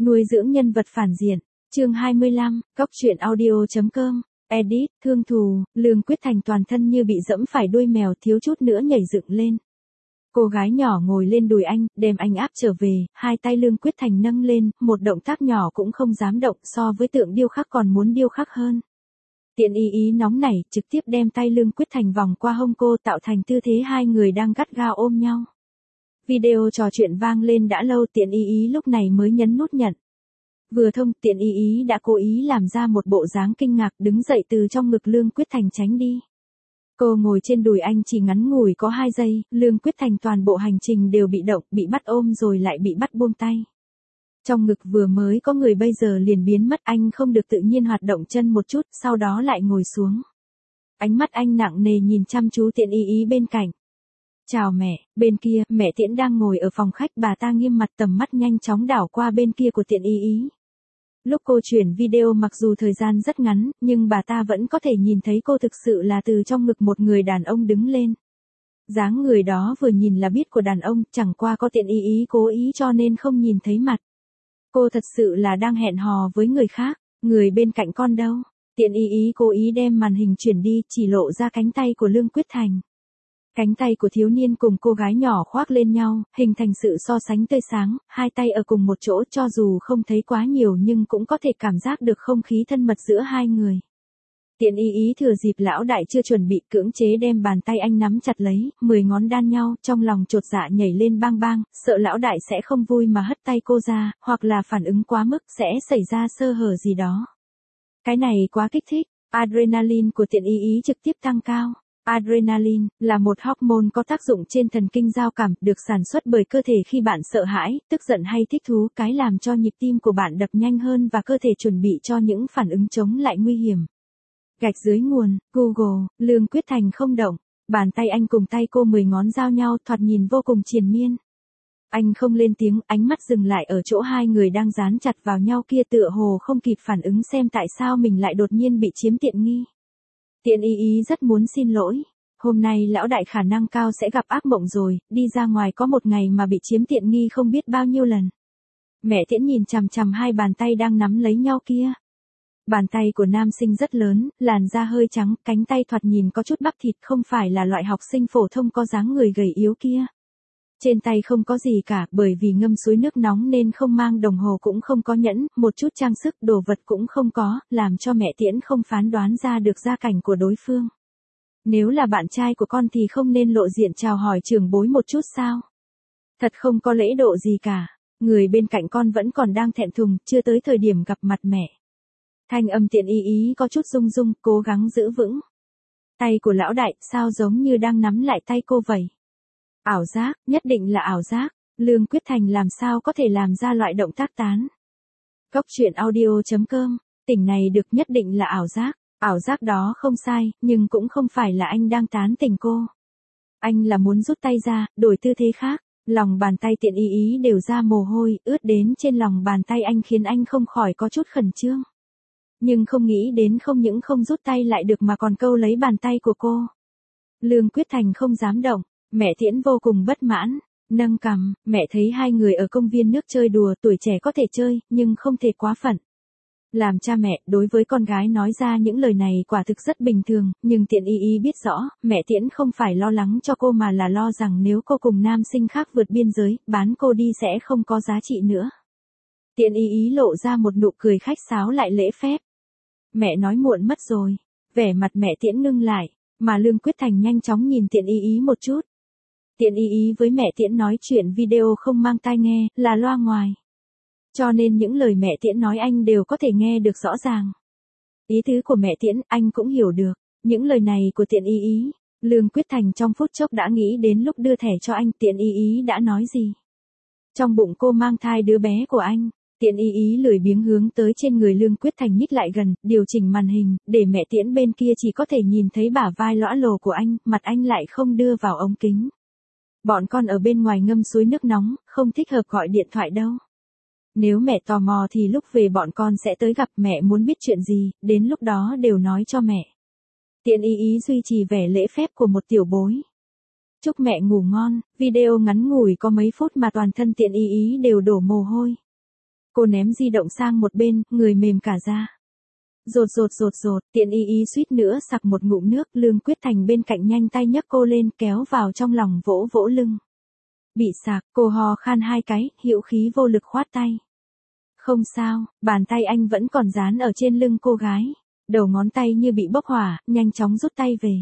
Nuôi dưỡng nhân vật phản diện. Chương 25, Cóc truyện audio.com. Edit, thương thù, Lương Quyết Thành toàn thân như bị dẫm phải đuôi mèo thiếu chút nữa nhảy dựng lên. Cô gái nhỏ ngồi lên đùi anh, đem anh áp trở về, hai tay Lương Quyết Thành nâng lên, một động tác nhỏ cũng không dám động, so với tượng điêu khắc còn muốn điêu khắc hơn. Tiện ý nóng nảy, trực tiếp đem tay Lương Quyết Thành vòng qua hông cô tạo thành tư thế hai người đang gắt gao ôm nhau. Video trò chuyện vang lên đã lâu, Tiện ý lúc này mới nhấn nút nhận. Vừa thông, Tiện ý đã cố ý làm ra một bộ dáng kinh ngạc đứng dậy từ trong ngực Lương Quyết Thành tránh đi. Cô ngồi trên đùi anh chỉ ngắn ngủi có 2 giây, Lương Quyết Thành toàn bộ hành trình đều bị động, bị bắt ôm rồi lại bị bắt buông tay. Trong ngực vừa mới có người bây giờ liền biến mất, anh không được tự nhiên hoạt động chân một chút, sau đó lại ngồi xuống. Ánh mắt anh nặng nề nhìn chăm chú Tiện ý bên cạnh. Chào mẹ, bên kia, mẹ Tiễn đang ngồi ở phòng khách, bà ta nghiêm mặt tầm mắt nhanh chóng đảo qua bên kia của Tiện ý. Lúc cô chuyển video mặc dù thời gian rất ngắn, nhưng bà ta vẫn có thể nhìn thấy cô thực sự là từ trong ngực một người đàn ông đứng lên. Dáng người đó vừa nhìn là biết của đàn ông, chẳng qua có Tiện ý cố ý cho nên không nhìn thấy mặt. Cô thật sự là đang hẹn hò với người khác, người bên cạnh con đâu. Tiện ý cố ý đem màn hình chuyển đi, chỉ lộ ra cánh tay của Lương Quyết Thành. Cánh tay của thiếu niên cùng cô gái nhỏ khoác lên nhau, hình thành sự so sánh tươi sáng, hai tay ở cùng một chỗ, cho dù không thấy quá nhiều nhưng cũng có thể cảm giác được không khí thân mật giữa hai người. Tiện ý thừa dịp lão đại chưa chuẩn bị, cưỡng chế đem bàn tay anh nắm chặt lấy, 10 ngón đan nhau, trong lòng chột dạ nhảy lên bang bang, sợ lão đại sẽ không vui mà hất tay cô ra, hoặc là phản ứng quá mức sẽ xảy ra sơ hở gì đó. Cái này quá kích thích, adrenaline của Tiện ý trực tiếp tăng cao. Adrenaline là một hormone có tác dụng trên thần kinh giao cảm, được sản xuất bởi cơ thể khi bạn sợ hãi, tức giận hay thích thú, cái làm cho nhịp tim của bạn đập nhanh hơn và cơ thể chuẩn bị cho những phản ứng chống lại nguy hiểm. Gạch dưới nguồn, Google, Lương Quyết Thành không động, bàn tay anh cùng tay cô 10 ngón giao nhau, thoạt nhìn vô cùng triền miên. Anh không lên tiếng, ánh mắt dừng lại ở chỗ hai người đang dán chặt vào nhau kia, tựa hồ không kịp phản ứng xem tại sao mình lại đột nhiên bị chiếm tiện nghi. Tiện ý rất muốn xin lỗi. Hôm nay lão đại khả năng cao sẽ gặp ác mộng rồi, đi ra ngoài có một ngày mà bị chiếm tiện nghi không biết bao nhiêu lần. Mẹ Tiễn nhìn chằm chằm hai bàn tay đang nắm lấy nhau kia. Bàn tay của nam sinh rất lớn, làn da hơi trắng, cánh tay thoạt nhìn có chút bắp thịt, không phải là loại học sinh phổ thông có dáng người gầy yếu kia. Trên tay không có gì cả, bởi vì ngâm suối nước nóng nên không mang đồng hồ cũng không có nhẫn, một chút trang sức đồ vật cũng không có, làm cho mẹ Tiễn không phán đoán ra được gia cảnh của đối phương. Nếu là bạn trai của con thì không nên lộ diện chào hỏi trưởng bối một chút sao? Thật không có lễ độ gì cả, người bên cạnh con vẫn còn đang thẹn thùng, chưa tới thời điểm gặp mặt mẹ. Thanh âm Tiện ý có chút rung rung, cố gắng giữ vững. Tay của lão đại, sao giống như đang nắm lại tay cô vậy? Ảo giác, nhất định là ảo giác, Lương Quyết Thành làm sao có thể làm ra loại động tác tán. Cóc truyện audio.com, tỉnh này được nhất định là ảo giác đó không sai, nhưng cũng không phải là anh đang tán tỉnh cô. Anh là muốn rút tay ra, đổi tư thế khác, lòng bàn tay Tiện ý đều ra mồ hôi, ướt đến trên lòng bàn tay anh khiến anh không khỏi có chút khẩn trương. Nhưng không nghĩ đến không những không rút tay lại được mà còn câu lấy bàn tay của cô. Lương Quyết Thành không dám động. Mẹ Tiễn vô cùng bất mãn, nâng cằm, mẹ thấy hai người ở công viên nước chơi đùa, tuổi trẻ có thể chơi, nhưng không thể quá phận. Làm cha mẹ, đối với con gái nói ra những lời này quả thực rất bình thường, nhưng Tiện ý biết rõ, mẹ Tiễn không phải lo lắng cho cô mà là lo rằng nếu cô cùng nam sinh khác vượt biên giới, bán cô đi sẽ không có giá trị nữa. Tiện ý lộ ra một nụ cười khách sáo lại lễ phép. Mẹ nói muộn mất rồi, vẻ mặt mẹ Tiễn ngưng lại, mà Lương Quyết Thành nhanh chóng nhìn Tiện ý một chút. Tiện ý với mẹ Tiễn nói chuyện video không mang tai nghe, là loa ngoài. Cho nên những lời mẹ Tiễn nói anh đều có thể nghe được rõ ràng. Ý tứ của mẹ Tiễn anh cũng hiểu được, những lời này của Tiện ý. Lương Quyết Thành trong phút chốc đã nghĩ đến lúc đưa thẻ cho anh Tiện ý đã nói gì. Trong bụng cô mang thai đứa bé của anh. Tiện ý lười biếng hướng tới trên người Lương Quyết Thành nhích lại gần, điều chỉnh màn hình, để mẹ Tiễn bên kia chỉ có thể nhìn thấy bả vai lõa lồ của anh, mặt anh lại không đưa vào ống kính. Bọn con ở bên ngoài ngâm suối nước nóng, không thích hợp gọi điện thoại đâu. Nếu mẹ tò mò thì lúc về bọn con sẽ tới gặp, mẹ muốn biết chuyện gì, đến lúc đó đều nói cho mẹ. Tiện ý duy trì vẻ lễ phép của một tiểu bối. Chúc mẹ ngủ ngon, video ngắn ngủi có mấy phút mà toàn thân Tiện ý đều đổ mồ hôi. Cô ném di động sang một bên, người mềm cả ra. Rột, Tiện Y suýt nữa sặc một ngụm nước, Lương Quyết Thành bên cạnh nhanh tay nhấc cô lên kéo vào trong lòng vỗ vỗ lưng. Bị sặc, cô ho khan hai cái, hữu khí vô lực khoát tay. Không sao, bàn tay anh vẫn còn dán ở trên lưng cô gái. Đầu ngón tay như bị bốc hỏa, nhanh chóng rút tay về.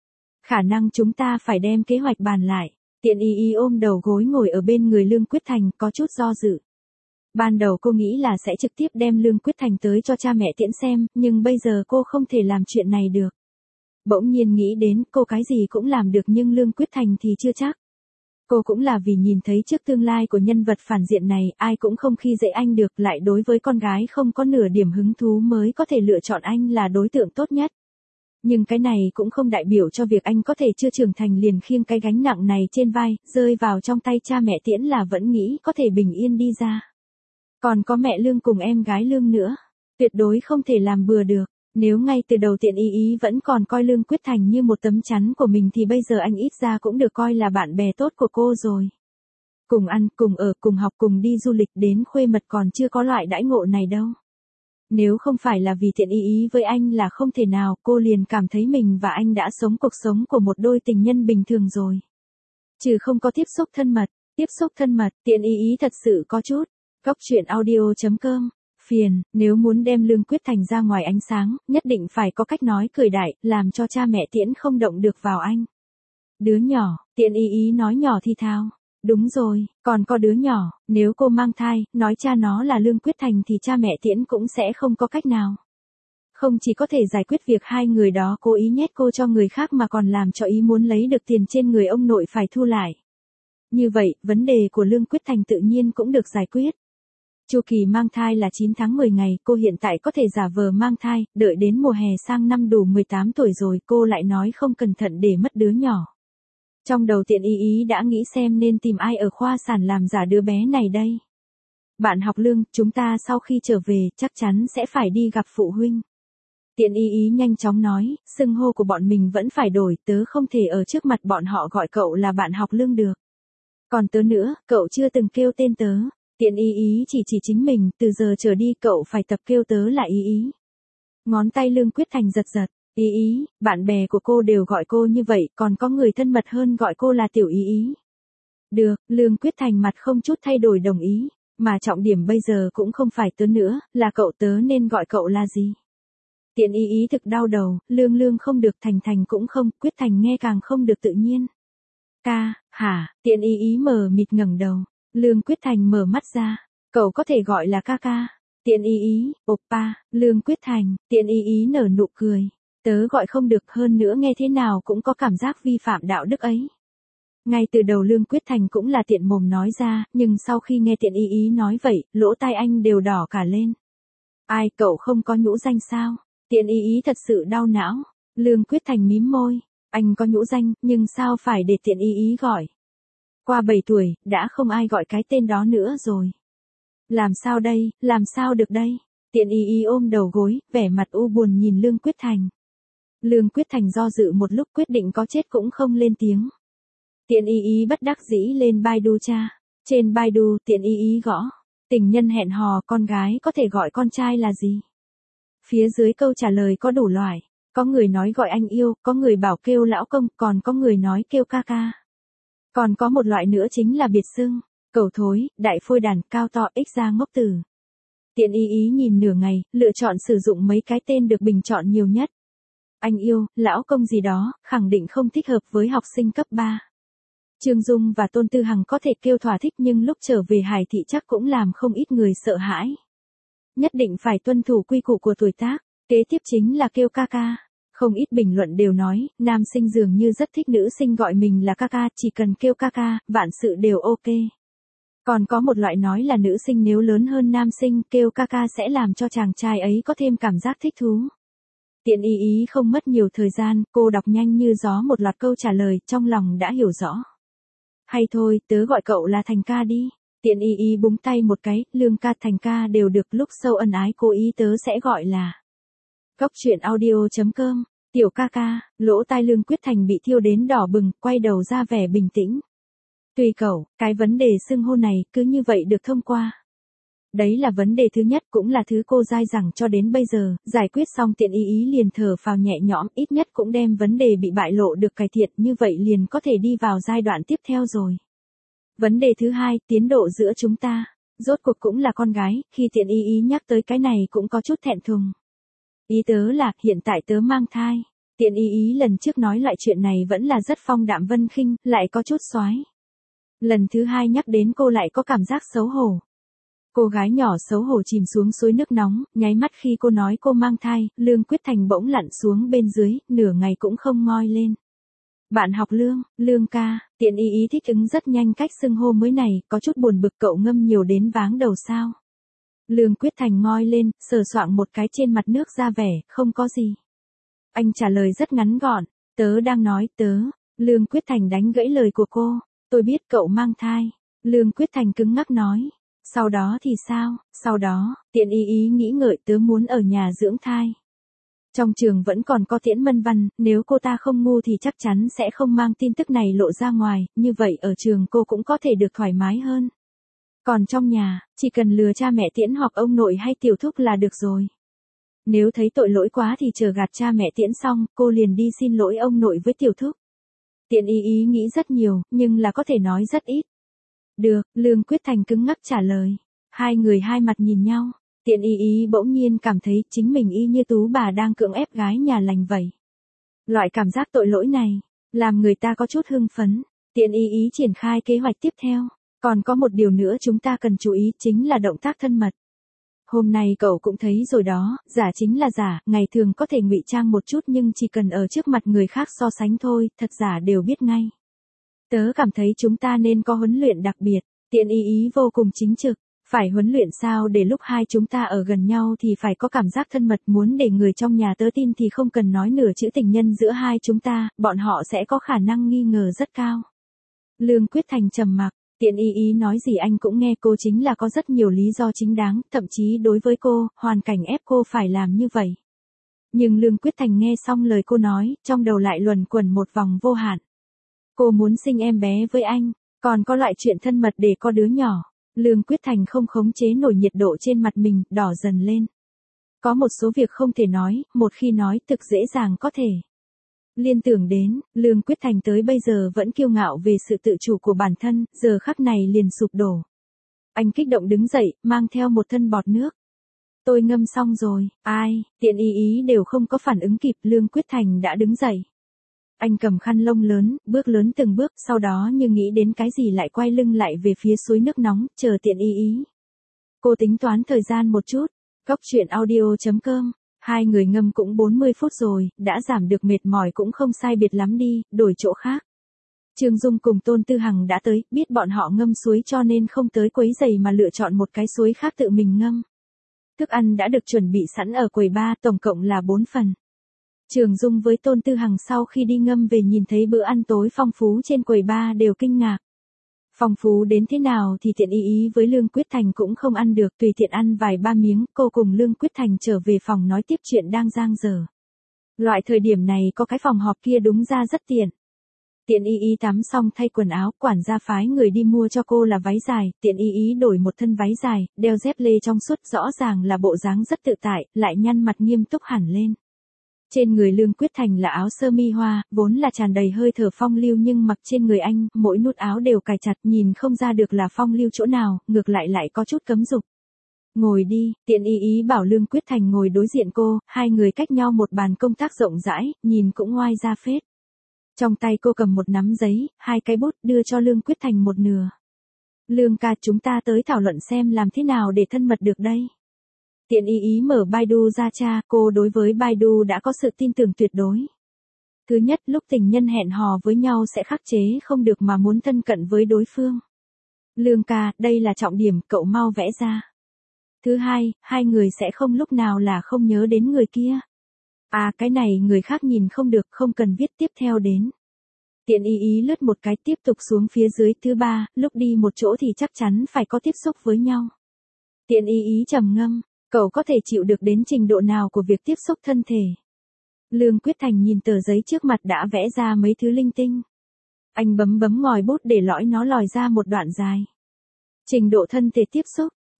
Khả năng chúng ta phải đem kế hoạch bàn lại. Tiện Y ôm đầu gối ngồi ở bên người Lương Quyết Thành có chút do dự. Ban đầu cô nghĩ là sẽ trực tiếp đem Lương Quyết Thành tới cho cha mẹ Tiễn xem, nhưng bây giờ cô không thể làm chuyện này được. Bỗng nhiên nghĩ đến cô cái gì cũng làm được nhưng Lương Quyết Thành thì chưa chắc. Cô cũng là vì nhìn thấy trước tương lai của nhân vật phản diện này, ai cũng không khi dễ anh được, lại đối với con gái không có nửa điểm hứng thú mới có thể lựa chọn anh là đối tượng tốt nhất. Nhưng cái này cũng không đại biểu cho việc anh có thể chưa trưởng thành liền khiêng cái gánh nặng này trên vai, rơi vào trong tay cha mẹ Tiễn là vẫn nghĩ có thể bình yên đi ra. Còn có mẹ Lương cùng em gái Lương nữa. Tuyệt đối không thể làm bừa được. Nếu ngay từ đầu Tiện Y vẫn còn coi Lương Quyết Thành như một tấm chắn của mình thì bây giờ anh ít ra cũng được coi là bạn bè tốt của cô rồi. Cùng ăn, cùng ở, cùng học, cùng đi du lịch đến khuê mật còn chưa có loại đãi ngộ này đâu. Nếu không phải là vì Tiện Y với anh là không thể nào, cô liền cảm thấy mình và anh đã sống cuộc sống của một đôi tình nhân bình thường rồi. Chứ không có tiếp xúc thân mật, Tiện Y thật sự có chút. Góc truyện audio.com, phiền, nếu muốn đem Lương Quyết Thành ra ngoài ánh sáng, nhất định phải có cách nói cười đại, làm cho cha mẹ Tiễn không động được vào anh. Đứa nhỏ, Tiện Y nói nhỏ thì thào. Đúng rồi, còn có đứa nhỏ, nếu cô mang thai, nói cha nó là Lương Quyết Thành thì cha mẹ Tiễn cũng sẽ không có cách nào. Không chỉ có thể giải quyết việc hai người đó cố ý nhét cô cho người khác mà còn làm cho ý muốn lấy được tiền trên người ông nội phải thu lại. Như vậy, vấn đề của Lương Quyết Thành tự nhiên cũng được giải quyết. Chu kỳ mang thai là 9 tháng 10 ngày, cô hiện tại có thể giả vờ mang thai, đợi đến mùa hè sang năm đủ 18 tuổi rồi cô lại nói không cẩn thận để mất đứa nhỏ. Trong đầu Tiện Y đã nghĩ xem nên tìm ai ở khoa sản làm giả đứa bé này đây. Bạn học Lương, chúng ta sau khi trở về chắc chắn sẽ phải đi gặp phụ huynh. Tiện Y nhanh chóng nói, xưng hô của bọn mình vẫn phải đổi, tớ không thể ở trước mặt bọn họ gọi cậu là bạn học Lương được. Còn tớ nữa, cậu chưa từng kêu tên tớ. Tiện Y chỉ chính mình, từ giờ trở đi cậu phải tập kêu tớ là Y. Ngón tay Lương Quyết Thành giật. Y, bạn bè của cô đều gọi cô như vậy, còn có người thân mật hơn gọi cô là tiểu Y. Được, Lương Quyết Thành mặt không chút thay đổi đồng ý, mà trọng điểm bây giờ cũng không phải tớ nữa, là cậu, tớ nên gọi cậu là gì? Tiện Y thực đau đầu, Lương không được, Thành cũng không, Quyết Thành nghe càng không được tự nhiên. Ca, hả? Tiện Y mờ mịt ngẩng đầu. Lương Quyết Thành mở mắt ra, cậu có thể gọi là ca. Tiện Y, oppa, Lương Quyết Thành, Tiện Y nở nụ cười. Tớ gọi không được, hơn nữa nghe thế nào cũng có cảm giác vi phạm đạo đức ấy. Ngay từ đầu Lương Quyết Thành cũng là tiện mồm nói ra, nhưng sau khi nghe Tiện Y nói vậy, lỗ tai anh đều đỏ cả lên. Ai, cậu không có nhũ danh sao? Tiện Y thật sự đau não. Lương Quyết Thành mím môi, anh có nhũ danh, nhưng sao phải để Tiện Y gọi? Qua 7 tuổi, đã không ai gọi cái tên đó nữa rồi. Làm sao đây, làm sao được đây? Tiện Y ôm đầu gối, vẻ mặt u buồn nhìn Lương Quyết Thành. Lương Quyết Thành do dự một lúc quyết định có chết cũng không lên tiếng. Tiện Y bất đắc dĩ lên Baidu tra. Trên Baidu, Tiện Y gõ. Tình nhân hẹn hò, con gái có thể gọi con trai là gì? Phía dưới câu trả lời có đủ loại. Có người nói gọi anh yêu, có người bảo kêu lão công, còn có người nói kêu ca. Còn có một loại nữa chính là biệt xưng. Cẩu thối, đại phôi đàn, cao to, ích ra ngốc tử. Tiện Y nhìn nửa ngày, lựa chọn sử dụng mấy cái tên được bình chọn nhiều nhất. Anh yêu, lão công gì đó, khẳng định không thích hợp với học sinh cấp 3. Trương Dung và Tôn Tư Hằng có thể kêu thỏa thích nhưng lúc trở về Hải Thị chắc cũng làm không ít người sợ hãi. Nhất định phải tuân thủ quy củ của tuổi tác, kế tiếp chính là kêu ca. Không ít bình luận đều nói, nam sinh dường như rất thích nữ sinh gọi mình là ca, chỉ cần kêu ca, vạn sự đều ok. Còn có một loại nói là nữ sinh nếu lớn hơn nam sinh kêu ca sẽ làm cho chàng trai ấy có thêm cảm giác thích thú. Tiện Y không mất nhiều thời gian, cô đọc nhanh như gió một loạt câu trả lời, trong lòng đã hiểu rõ. Hay thôi, tớ gọi cậu là Thành ca đi. Tiện Y búng tay một cái, Lương ca, Thành ca đều được, lúc sâu ân ái cố ý tớ sẽ gọi là. Góc truyện audio.com, tiểu ca, lỗ tai Lương Quyết Thành bị thiêu đến đỏ bừng, quay đầu ra vẻ bình tĩnh. Tùy cậu, cái vấn đề xưng hô này cứ như vậy được thông qua. Đấy là vấn đề thứ nhất cũng là thứ cô dai dẳng cho đến bây giờ, giải quyết xong Tiện ý liền thở phào nhẹ nhõm, ít nhất cũng đem vấn đề bị bại lộ được cải thiện, như vậy liền có thể đi vào giai đoạn tiếp theo rồi. Vấn đề thứ hai, tiến độ giữa chúng ta. Rốt cuộc cũng là con gái, khi Tiện ý nhắc tới cái này cũng có chút thẹn thùng. Ý tớ là, hiện tại tớ mang thai. Tiện ý lần trước nói lại chuyện này vẫn là rất phong đạm vân khinh, lại có chút xoái. Lần thứ hai nhắc đến cô lại có cảm giác xấu hổ. Cô gái nhỏ xấu hổ chìm xuống suối nước nóng, nháy mắt khi cô nói cô mang thai, Lương Quyết Thành bỗng lặn xuống bên dưới, nửa ngày cũng không ngoi lên. Bạn học Lương, Lương ca, Tiện ý thích ứng rất nhanh cách xưng hô mới này, có chút buồn bực cậu ngâm nhiều đến váng đầu sao. Lương Quyết Thành ngoi lên, sờ soạng một cái trên mặt nước ra vẻ, không có gì. Anh trả lời rất ngắn gọn, tớ đang nói tớ. Lương Quyết Thành đánh gãy lời của cô, tôi biết cậu mang thai. Lương Quyết Thành cứng ngắc nói. Sau đó thì sao, sau đó, Tiện ý nghĩ ngợi tớ muốn ở nhà dưỡng thai. Trong trường vẫn còn có Tiễn Mân Văn, nếu cô ta không ngu thì chắc chắn sẽ không mang tin tức này lộ ra ngoài, như vậy ở trường cô cũng có thể được thoải mái hơn. Còn trong nhà, chỉ cần lừa cha mẹ Tiễn hoặc ông nội hay tiểu thúc là được rồi. Nếu thấy tội lỗi quá thì chờ gạt cha mẹ Tiễn xong, cô liền đi xin lỗi ông nội với tiểu thúc. Tiện ý nghĩ rất nhiều, nhưng là có thể nói rất ít. Được, Lương Quyết Thành cứng ngắc trả lời. Hai người hai mặt nhìn nhau. Tiện ý bỗng nhiên cảm thấy chính mình y như tú bà đang cưỡng ép gái nhà lành vậy. Loại cảm giác tội lỗi này, làm người ta có chút hưng phấn. Tiện ý triển khai kế hoạch tiếp theo. Còn có một điều nữa chúng ta cần chú ý chính là động tác thân mật. Hôm nay cậu cũng thấy rồi đó, giả chính là giả, ngày thường có thể ngụy trang một chút nhưng chỉ cần ở trước mặt người khác so sánh thôi, thật giả đều biết ngay. Tớ cảm thấy chúng ta nên có huấn luyện đặc biệt, Tiện ý vô cùng chính trực. Phải huấn luyện sao để lúc hai chúng ta ở gần nhau thì phải có cảm giác thân mật, muốn để người trong nhà tớ tin thì không cần nói nửa chữ tình nhân giữa hai chúng ta, bọn họ sẽ có khả năng nghi ngờ rất cao. Lương Quyết Thành trầm mặc, Tiện ý nói gì anh cũng nghe, cô chính là có rất nhiều lý do chính đáng, thậm chí đối với cô, hoàn cảnh ép cô phải làm như vậy. Nhưng Lương Quyết Thành nghe xong lời cô nói, trong đầu lại luẩn quẩn một vòng vô hạn. Cô muốn sinh em bé với anh, còn có loại chuyện thân mật để có đứa nhỏ. Lương Quyết Thành không khống chế nổi nhiệt độ trên mặt mình, đỏ dần lên. Có một số việc không thể nói, một khi nói thực dễ dàng có thể. Liên tưởng đến, Lương Quyết Thành tới bây giờ vẫn kiêu ngạo về sự tự chủ của bản thân, giờ khắc này liền sụp đổ. Anh kích động đứng dậy, mang theo một thân bọt nước. Tôi ngâm xong rồi, ai, Tiện ý đều không có phản ứng kịp, Lương Quyết Thành đã đứng dậy. Anh cầm khăn lông lớn, bước lớn từng bước, sau đó như nghĩ đến cái gì lại quay lưng lại về phía suối nước nóng, chờ Tiện ý. Cô tính toán thời gian một chút, Cóc truyện audio.com. Hai người ngâm cũng 40 phút rồi, đã giảm được mệt mỏi cũng không sai biệt lắm đi, đổi chỗ khác. Trương Dung cùng Tôn Tư Hằng đã tới, biết bọn họ ngâm suối cho nên không tới quấy giày mà lựa chọn một cái suối khác tự mình ngâm. Thức ăn đã được chuẩn bị sẵn ở quầy bar, tổng cộng là 4 phần. Trương Dung với Tôn Tư Hằng sau khi đi ngâm về nhìn thấy bữa ăn tối phong phú trên quầy bar đều kinh ngạc. Phong phú đến thế nào thì Tiện ý với Lương Quyết Thành cũng không ăn được, tùy tiện ăn vài ba miếng, cô cùng Lương Quyết Thành trở về phòng nói tiếp chuyện đang dang dở. Loại thời điểm này có cái phòng họp kia đúng ra rất tiện. Tiện ý tắm xong thay quần áo, quản gia phái người đi mua cho cô là váy dài, Tiện ý đổi một thân váy dài, đeo dép lê trong suốt, rõ ràng là bộ dáng rất tự tại, lại nhăn mặt nghiêm túc hẳn lên. Trên người Lương Quyết Thành là áo sơ mi hoa, vốn là tràn đầy hơi thở phong lưu nhưng mặc trên người anh, mỗi nút áo đều cài chặt, nhìn không ra được là phong lưu chỗ nào, ngược lại có chút cấm dục. Ngồi đi, Tiện ý bảo Lương Quyết Thành ngồi đối diện cô, hai người cách nhau một bàn công tác rộng rãi, nhìn cũng ngoai ra phết. Trong tay cô cầm một nắm giấy, hai cái bút, đưa cho Lương Quyết Thành một nửa. Lương ca, chúng ta tới thảo luận xem làm thế nào để thân mật được đây. Tiện ý mở Baidu ra tra, cô đối với Baidu đã có sự tin tưởng tuyệt đối. Thứ nhất, lúc tình nhân hẹn hò với nhau sẽ khắc chế không được mà muốn thân cận với đối phương. Lương ca, đây là trọng điểm, cậu mau vẽ ra. Thứ hai, hai người sẽ không lúc nào là không nhớ đến người kia. À, cái này người khác nhìn không được, không cần viết tiếp theo đến. Tiện ý lướt một cái tiếp tục xuống phía dưới. Thứ ba, lúc đi một chỗ thì chắc chắn phải có tiếp xúc với nhau. Tiện ý trầm ngâm. Cậu có thể chịu được đến trình độ nào của việc tiếp xúc thân thể? Lương Quyết Thành nhìn tờ giấy trước mặt đã vẽ ra mấy thứ linh tinh. Anh bấm ngòi bút để lõi nó lòi ra một đoạn dài. Trình độ thân thể tiếp xúc,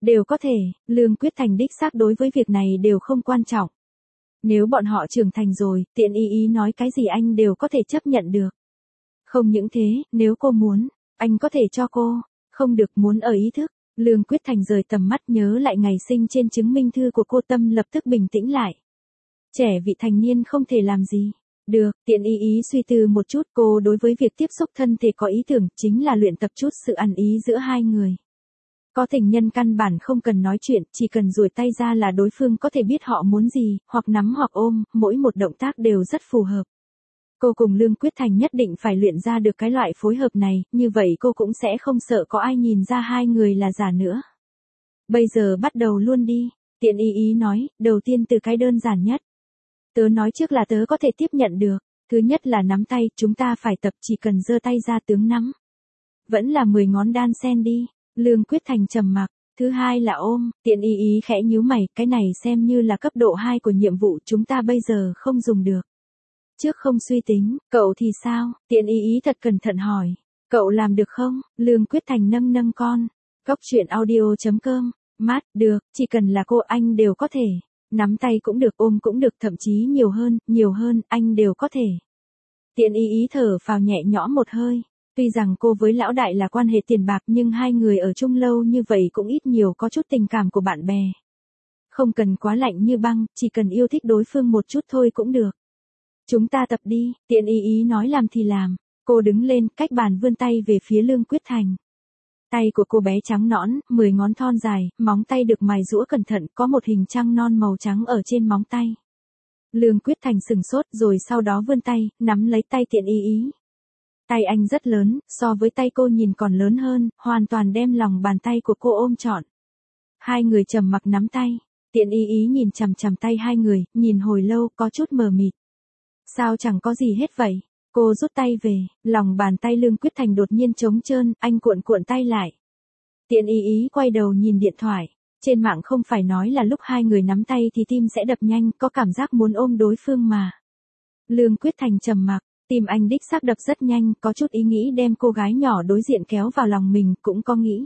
Đều có thể, Lương Quyết Thành đích xác đối với việc này đều không quan trọng. Nếu bọn họ trưởng thành rồi, Tiện Ý nói cái gì anh đều có thể chấp nhận được. Không những thế, nếu cô muốn, anh có thể cho cô, không được muốn ở ý thức. Lương Quyết Thành rời tầm mắt nhớ lại ngày sinh trên chứng minh thư của cô, tâm lập tức bình tĩnh lại. Trẻ vị thành niên không thể làm gì. Được, Tiện Ý suy tư một chút, cô đối với việc tiếp xúc thân thể có ý tưởng, chính là luyện tập chút sự ăn ý giữa hai người. Có tình nhân căn bản không cần nói chuyện, chỉ cần duỗi tay ra là đối phương có thể biết họ muốn gì, hoặc nắm hoặc ôm, mỗi một động tác đều rất phù hợp. Cô cùng Lương Quyết Thành nhất định phải luyện ra được cái loại phối hợp này, như vậy cô cũng sẽ không sợ có ai nhìn ra hai người là giả nữa. Bây giờ bắt đầu luôn đi, Tiện Ý nói, đầu tiên từ cái đơn giản nhất. Tớ nói trước là tớ có thể tiếp nhận được, thứ nhất là nắm tay, chúng ta phải tập, chỉ cần giơ tay ra tướng nắm. Vẫn là 10 ngón đan sen đi, Lương Quyết Thành trầm mặc. Thứ hai là ôm, Tiện Ý khẽ nhíu mày, cái này xem như là cấp độ 2 của nhiệm vụ, chúng ta bây giờ không dùng được. Trước không suy tính, cậu thì sao? Tiện Ý thật cẩn thận hỏi. Cậu làm được không? Lương Quyết Thành nâng nâng con. Góc truyện audio.com. Mát, được, chỉ cần là cô anh đều có thể. Nắm tay cũng được, ôm cũng được, thậm chí nhiều hơn, anh đều có thể. Tiện Ý thở phào nhẹ nhõm một hơi. Tuy rằng cô với lão đại là quan hệ tiền bạc nhưng hai người ở chung lâu như vậy cũng ít nhiều có chút tình cảm của bạn bè. Không cần quá lạnh như băng, chỉ cần yêu thích đối phương một chút thôi cũng được. Chúng ta tập đi, Tiện Ý nói làm thì làm. Cô đứng lên, cách bàn vươn tay về phía Lương Quyết Thành. Tay của cô bé trắng nõn, 10 ngón thon dài, móng tay được mài giũa cẩn thận, có một hình trăng non màu trắng ở trên móng tay. Lương Quyết Thành sừng sốt rồi sau đó vươn tay, nắm lấy tay Tiện Ý. Tay anh rất lớn, so với tay cô nhìn còn lớn hơn, hoàn toàn đem lòng bàn tay của cô ôm trọn. Hai người trầm mặc nắm tay, Tiện Ý nhìn chằm chằm tay hai người, nhìn hồi lâu, có chút mờ mịt. Sao chẳng có gì hết vậy? Cô rút tay về, lòng bàn tay Lương Quyết Thành đột nhiên trống trơn, anh cuộn tay lại. Tiện Ý quay đầu nhìn điện thoại. Trên mạng không phải nói là lúc hai người nắm tay thì tim sẽ đập nhanh, có cảm giác muốn ôm đối phương mà. Lương Quyết Thành trầm mặc, tim anh đích xác đập rất nhanh, có chút ý nghĩ đem cô gái nhỏ đối diện kéo vào lòng mình, cũng có nghĩ.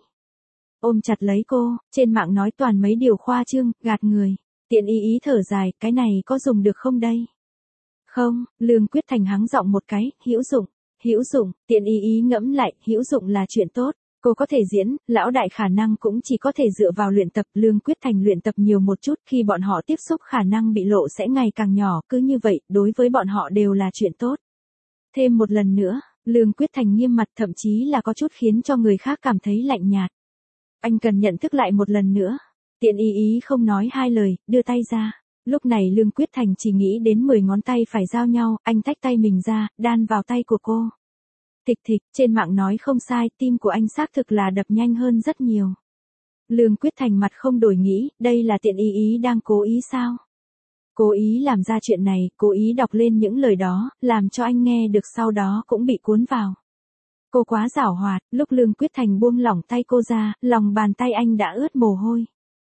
Ôm chặt lấy cô, trên mạng nói toàn mấy điều khoa trương, gạt người. Tiện Ý thở dài, cái này có dùng được không đây? Không, Lương Quyết Thành hắng giọng một cái, hữu dụng, Tiện Ý ngẫm lại, hữu dụng là chuyện tốt. Cô có thể diễn, lão đại khả năng cũng chỉ có thể dựa vào luyện tập, Lương Quyết Thành luyện tập nhiều một chút, khi bọn họ tiếp xúc khả năng bị lộ sẽ ngày càng nhỏ, cứ như vậy, đối với bọn họ đều là chuyện tốt. Thêm một lần nữa, Lương Quyết Thành nghiêm mặt, thậm chí là có chút khiến cho người khác cảm thấy lạnh nhạt. Anh cần nhận thức lại một lần nữa. Tiện Ý không nói hai lời, đưa tay ra. Lúc này Lương Quyết Thành chỉ nghĩ đến 10 ngón tay phải giao nhau, anh tách tay mình ra, đan vào tay của cô. Thịch, trên mạng nói không sai, tim của anh xác thực là đập nhanh hơn rất nhiều. Lương Quyết Thành mặt không đổi nghĩ, đây là Tiện Ý đang cố ý sao? Cố ý làm ra chuyện này, cố ý đọc lên những lời đó, làm cho anh nghe được sau đó cũng bị cuốn vào. Cô quá giảo hoạt, lúc Lương Quyết Thành buông lỏng tay cô ra, lòng bàn tay anh đã ướt mồ hôi.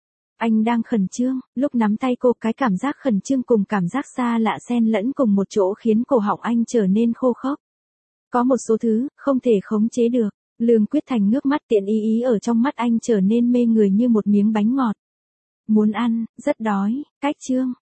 Anh đang khẩn trương, lúc nắm tay cô cái cảm giác khẩn trương cùng cảm giác xa lạ xen lẫn cùng một chỗ khiến cổ họng anh trở nên khô khốc. Có một số thứ, không thể khống chế được. Lương Quyết Thành ngước mắt, Tiện Ý ở trong mắt anh trở nên mê người như một miếng bánh ngọt. Muốn ăn, rất đói, cách chương.